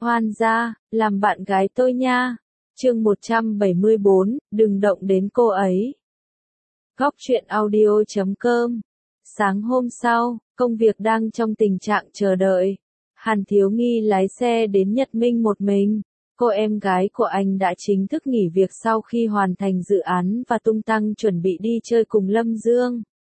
Hoan gia, làm bạn gái tôi nha. Chương 174, đừng động đến cô ấy. Góc truyện audio.com. Sáng hôm sau, công việc đang trong tình trạng chờ đợi. Hàn Thiếu Nghi lái xe đến Nhật Minh một mình. Cô em gái của anh đã chính thức nghỉ việc sau khi hoàn thành dự án và tung tăng chuẩn bị đi chơi cùng Lâm Dương.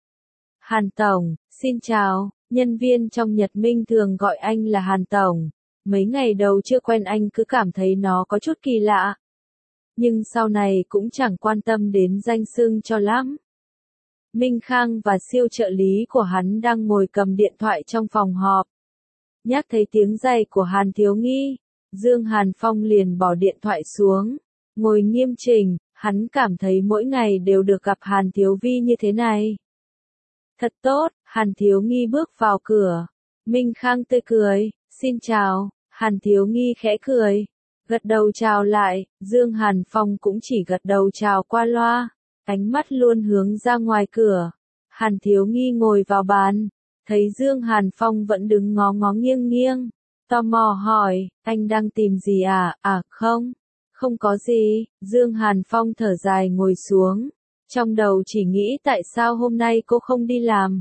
Hàn Tổng, xin chào. Nhân viên trong Nhật Minh thường gọi anh là Hàn Tổng. Mấy ngày đầu chưa quen anh cứ cảm thấy nó có chút kỳ lạ. Nhưng sau này cũng chẳng quan tâm đến danh xưng cho lắm. Minh Khang và siêu trợ lý của hắn đang ngồi cầm điện thoại trong phòng họp. Nhắc thấy tiếng giày của Hàn Thiếu Nghi, Dương Hàn Phong liền bỏ điện thoại xuống. Ngồi nghiêm chỉnh, hắn cảm thấy mỗi ngày đều được gặp Hàn Thiếu Vi như thế này. Thật tốt, Hàn Thiếu Nghi bước vào cửa. Minh Khang tươi cười, xin chào. Hàn Thiếu Nghi khẽ cười, gật đầu chào lại. Dương Hàn Phong cũng chỉ gật đầu chào qua loa, ánh mắt luôn hướng ra ngoài cửa. Hàn Thiếu Nghi ngồi vào bàn, thấy Dương Hàn Phong vẫn đứng ngó ngó nghiêng nghiêng, tò mò hỏi, anh đang tìm gì à? À không, không có gì. Dương Hàn Phong thở dài ngồi xuống, trong đầu chỉ nghĩ tại sao hôm nay cô không đi làm?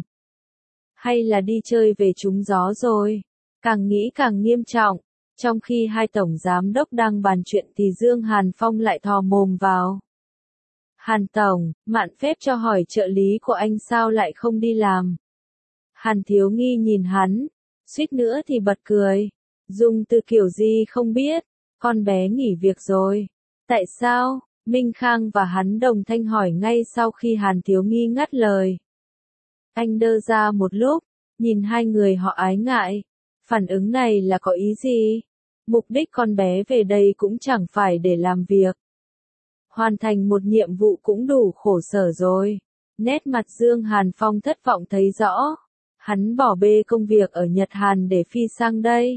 Hay là đi chơi về trúng gió rồi? Càng nghĩ càng nghiêm trọng. Trong khi hai tổng giám đốc đang bàn chuyện thì Dương Hàn Phong lại thò mồm vào. Hàn Tổng, mạn phép cho hỏi trợ lý của anh sao lại không đi làm? Hàn Thiếu Nghi nhìn hắn, suýt nữa thì bật cười. Dùng từ kiểu gì không biết, con bé nghỉ việc rồi. Tại sao? Minh Khang và hắn đồng thanh hỏi ngay sau khi Hàn Thiếu Nghi ngắt lời. Anh đơ ra một lúc, nhìn hai người họ ái ngại. Phản ứng này là có ý gì? Mục đích con bé về đây cũng chẳng phải để làm việc. Hoàn thành một nhiệm vụ cũng đủ khổ sở rồi. Nét mặt Dương Hàn Phong thất vọng thấy rõ. Hắn bỏ bê công việc ở Nhật Hàn để phi sang đây.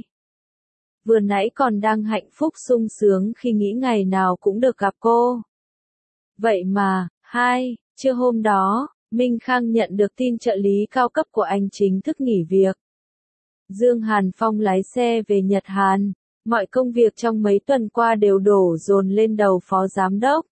Vừa nãy còn đang hạnh phúc sung sướng khi nghĩ ngày nào cũng được gặp cô. Vậy mà, trưa hôm đó, Minh Khang nhận được tin trợ lý cao cấp của anh chính thức nghỉ việc. Dương Hàn Phong lái xe về Nhật Hàn, mọi công việc trong mấy tuần qua đều đổ dồn lên đầu phó giám đốc.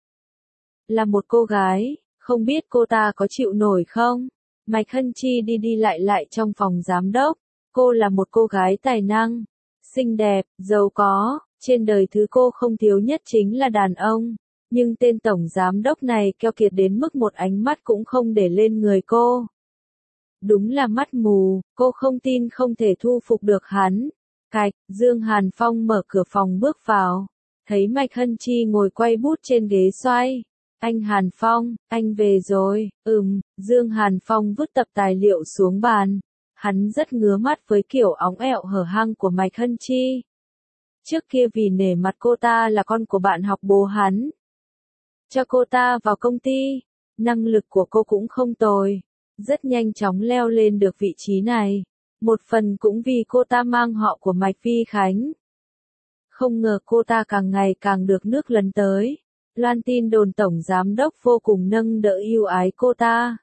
Là một cô gái, không biết cô ta có chịu nổi không? Mạch Hân Chi đi đi lại lại trong phòng giám đốc. Cô là một cô gái tài năng, xinh đẹp, giàu có, trên đời thứ cô không thiếu nhất chính là đàn ông. Nhưng tên tổng giám đốc này keo kiệt đến mức một ánh mắt cũng không để lên người cô. Đúng là mắt mù, cô không tin không thể thu phục được hắn. Cạch, Dương Hàn Phong mở cửa phòng bước vào, thấy Mạch Hân Chi ngồi quay bút trên ghế xoay. Anh Hàn Phong, anh về rồi. Dương Hàn Phong vứt tập tài liệu xuống bàn. Hắn rất ngứa mắt với kiểu óng ẹo hở hang của Mạch Hân Chi. Trước kia vì nể mặt cô ta là con của bạn học bố hắn, cho cô ta vào công ty, năng lực của cô cũng không tồi, rất nhanh chóng leo lên được vị trí này. Một phần cũng vì cô ta mang họ của Mạch Vi Khánh. Không ngờ cô ta càng ngày càng được nước lấn tới. Loan tin đồn tổng giám đốc vô cùng nâng đỡ yêu ái cô ta.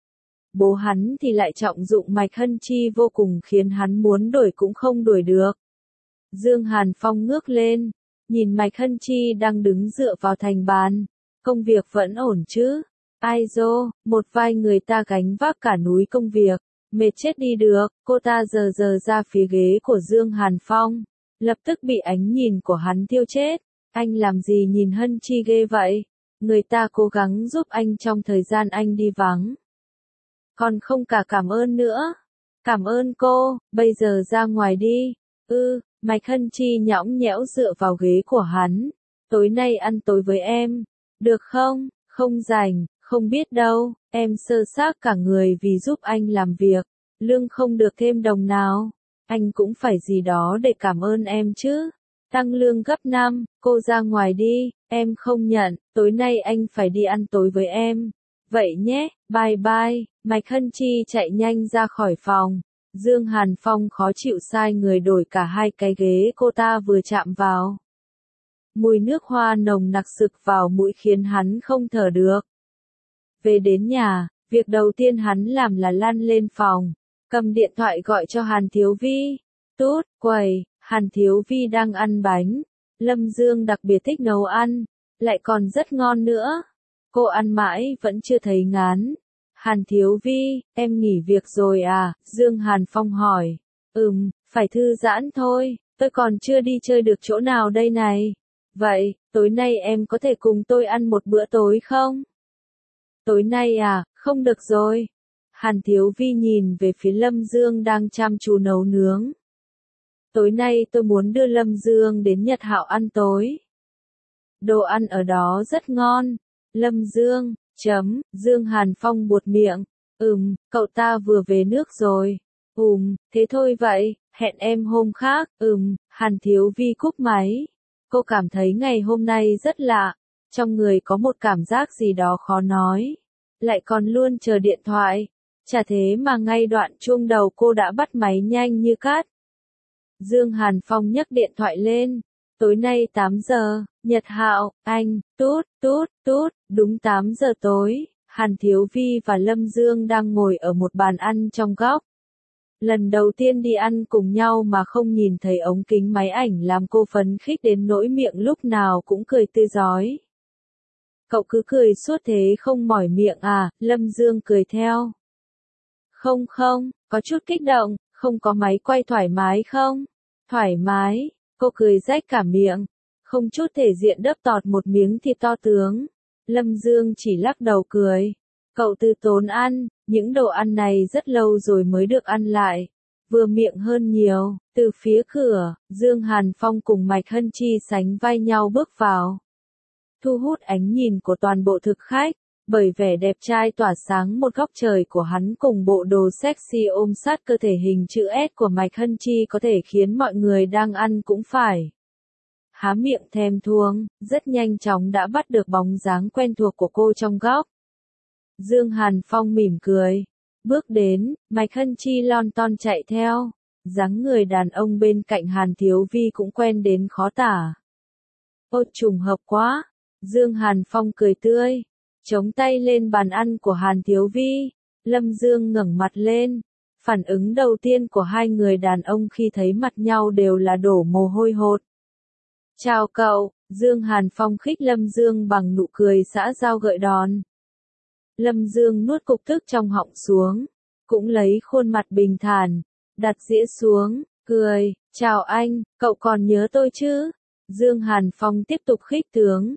Bố hắn thì lại trọng dụng Mạch Hân Chi vô cùng khiến hắn muốn đuổi cũng không đuổi được. Dương Hàn Phong ngước lên, nhìn Mạch Hân Chi đang đứng dựa vào thành bàn. Công việc vẫn ổn chứ? Ai dô, một vai người ta gánh vác cả núi công việc, mệt chết đi được. Cô ta giờ ra phía ghế của Dương Hàn Phong, lập tức bị ánh nhìn của hắn thiêu chết. Anh làm gì nhìn Hân Chi ghê vậy? Người ta cố gắng giúp anh trong thời gian anh đi vắng. Còn không cả cảm ơn nữa. Cảm ơn cô, bây giờ ra ngoài đi. Mạch Hân Chi nhõng nhẽo dựa vào ghế của hắn. Tối nay ăn tối với em. Được không? Không rảnh, không biết đâu. Em sơ xác cả người vì giúp anh làm việc. Lương không được thêm đồng nào. Anh cũng phải gì đó để cảm ơn em chứ. Tăng lương gấp 5, cô ra ngoài đi. Em không nhận, tối nay anh phải đi ăn tối với em. Vậy nhé, bye bye. Mạch Hân Chi chạy nhanh ra khỏi phòng. Dương Hàn Phong khó chịu sai người đổi cả hai cái ghế cô ta vừa chạm vào. Mùi nước hoa nồng nặc sực vào mũi khiến hắn không thở được. Về đến nhà, việc đầu tiên hắn làm là lăn lên phòng, cầm điện thoại gọi cho Hàn Thiếu Vi. Tút, quầy, Hàn Thiếu Vi đang ăn bánh. Lâm Dương đặc biệt thích nấu ăn, lại còn rất ngon nữa. Cô ăn mãi vẫn chưa thấy ngán. Hàn Thiếu Vi, em nghỉ việc rồi à? Dương Hàn Phong hỏi. Phải thư giãn thôi, tôi còn chưa đi chơi được chỗ nào đây này. Vậy, tối nay em có thể cùng tôi ăn một bữa tối không? Tối nay à, không được rồi. Hàn Thiếu Vi nhìn về phía Lâm Dương đang chăm chú nấu nướng. Tối nay tôi muốn đưa Lâm Dương đến Nhật Hạo ăn tối. Đồ ăn ở đó rất ngon. Lâm Dương, Dương Hàn Phong buột miệng. Cậu ta vừa về nước rồi. Thế thôi vậy, hẹn em hôm khác. Hàn Thiếu Vi cúp máy. Cô cảm thấy ngày hôm nay rất lạ. Trong người có một cảm giác gì đó khó nói. Lại còn luôn chờ điện thoại. Chả thế mà ngay đoạn chuông đầu cô đã bắt máy nhanh như cát. Dương Hàn Phong nhấc điện thoại lên. Tối nay 8 giờ, Nhật Hạo, anh, tút, đúng 8 giờ tối. Hàn Thiếu Vi và Lâm Dương đang ngồi ở một bàn ăn trong góc. Lần đầu tiên đi ăn cùng nhau mà không nhìn thấy ống kính máy ảnh làm cô phấn khích đến nỗi miệng lúc nào cũng cười tươi rói. Cậu cứ cười suốt thế không mỏi miệng à? Lâm Dương cười theo. Không, có chút kích động, không có máy quay thoải mái không? Thoải mái, cô cười rách cả miệng, không chút thể diện đớp tọt một miếng thịt to tướng. Lâm Dương chỉ lắc đầu cười. Cậu từ tốn ăn, những đồ ăn này rất lâu rồi mới được ăn lại. Vừa miệng hơn nhiều. Từ phía cửa, Dương Hàn Phong cùng Mạch Hân Chi sánh vai nhau bước vào. Thu hút ánh nhìn của toàn bộ thực khách, bởi vẻ đẹp trai tỏa sáng một góc trời của hắn cùng bộ đồ sexy ôm sát cơ thể hình chữ S của Mạch Hân Chi có thể khiến mọi người đang ăn cũng phải há miệng thèm thuồng, rất nhanh chóng đã bắt được bóng dáng quen thuộc của cô trong góc. Dương Hàn Phong mỉm cười, bước đến, Mạch Hân Chi lon ton chạy theo, dáng người đàn ông bên cạnh Hàn Thiếu Vi cũng quen đến khó tả. Ôi trùng hợp quá, Dương Hàn Phong cười tươi, chống tay lên bàn ăn của Hàn Thiếu Vi. Lâm Dương ngẩng mặt lên, phản ứng đầu tiên của hai người đàn ông khi thấy mặt nhau đều là đổ mồ hôi hột. Chào cậu, Dương Hàn Phong khích Lâm Dương bằng nụ cười xã giao gợi đòn. Lâm Dương nuốt cục tức trong họng xuống, cũng lấy khuôn mặt bình thản, đặt dĩa xuống, cười, chào anh, cậu còn nhớ tôi chứ? Dương Hàn Phong tiếp tục khích tướng.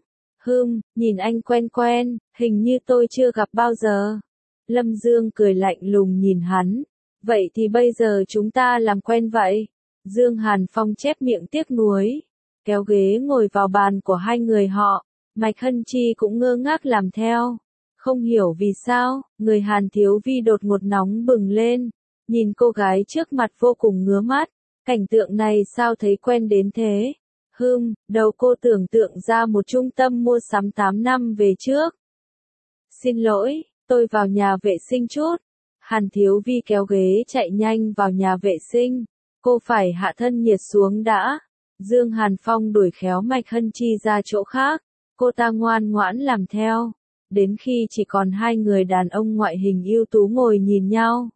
Nhìn anh quen quen, hình như tôi chưa gặp bao giờ. Lâm Dương cười lạnh lùng nhìn hắn. Vậy thì bây giờ chúng ta làm quen vậy. Dương Hàn Phong chép miệng tiếc nuối, kéo ghế ngồi vào bàn của hai người họ. Mạch Hân Chi cũng ngơ ngác làm theo. Không hiểu vì sao, người Hàn Thiếu Vi đột ngột nóng bừng lên. Nhìn cô gái trước mặt vô cùng ngứa mắt. Cảnh tượng này sao thấy quen đến thế? Đầu cô tưởng tượng ra một trung tâm mua sắm 8 năm về trước. Xin lỗi, tôi vào nhà vệ sinh chút. Hàn Thiếu Vi kéo ghế chạy nhanh vào nhà vệ sinh. Cô phải hạ thân nhiệt xuống đã. Dương Hàn Phong đuổi khéo Mạch Hân Chi ra chỗ khác. Cô ta ngoan ngoãn làm theo. Đến khi chỉ còn hai người đàn ông ngoại hình ưu tú ngồi nhìn nhau.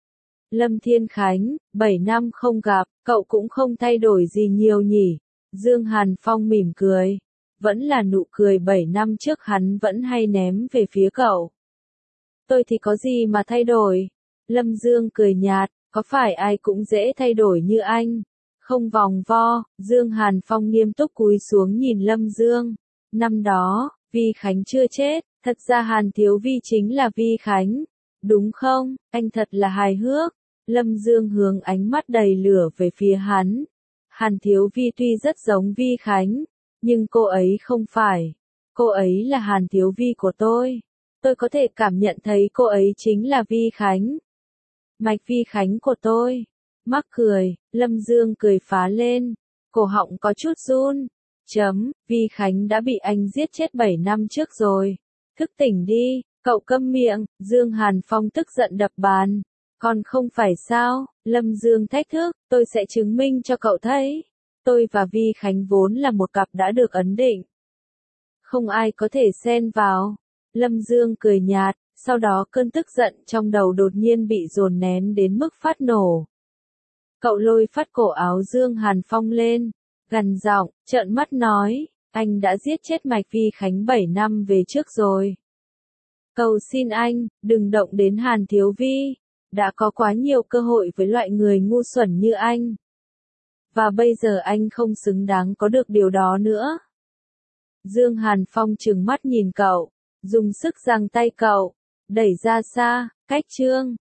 Lâm Thiên Khánh, 7 năm không gặp, cậu cũng không thay đổi gì nhiều nhỉ? Dương Hàn Phong mỉm cười. Vẫn là nụ cười 7 năm trước hắn vẫn hay ném về phía cậu. Tôi thì có gì mà thay đổi? Lâm Dương cười nhạt, có phải ai cũng dễ thay đổi như anh? Không vòng vo, Dương Hàn Phong nghiêm túc cúi xuống nhìn Lâm Dương. Năm đó, Vi Khánh chưa chết, thật ra Hàn Thiếu Vi chính là Vi Khánh. Đúng không? Anh thật là hài hước. Lâm Dương hướng ánh mắt đầy lửa về phía hắn. Hàn Thiếu Vi tuy rất giống Vi Khánh, nhưng cô ấy không phải. Cô ấy là Hàn Thiếu Vi của tôi. Tôi có thể cảm nhận thấy cô ấy chính là Vi Khánh. Mạch Vi Khánh của tôi. Mắc cười, Lâm Dương cười phá lên. Cổ họng có chút run. Vi Khánh đã bị anh giết chết 7 năm trước rồi. Thức tỉnh đi, cậu câm miệng. Dương Hàn Phong tức giận đập bàn. Còn không phải sao? Lâm Dương thách thức, tôi sẽ chứng minh cho cậu thấy. Tôi và Vi Khánh vốn là một cặp đã được ấn định. Không ai có thể xen vào. Lâm Dương cười nhạt, sau đó cơn tức giận trong đầu đột nhiên bị dồn nén đến mức phát nổ. Cậu lôi phắt cổ áo Dương Hàn Phong lên, gằn giọng, trợn mắt nói, anh đã giết chết Mạch Vi Khánh 7 năm về trước rồi. Cầu xin anh, đừng động đến Hàn Thiếu Vi, đã có quá nhiều cơ hội với loại người ngu xuẩn như anh. Và bây giờ anh không xứng đáng có được điều đó nữa. Dương Hàn Phong trừng mắt nhìn cậu, dùng sức giằng tay cậu, đẩy ra xa, cách Trương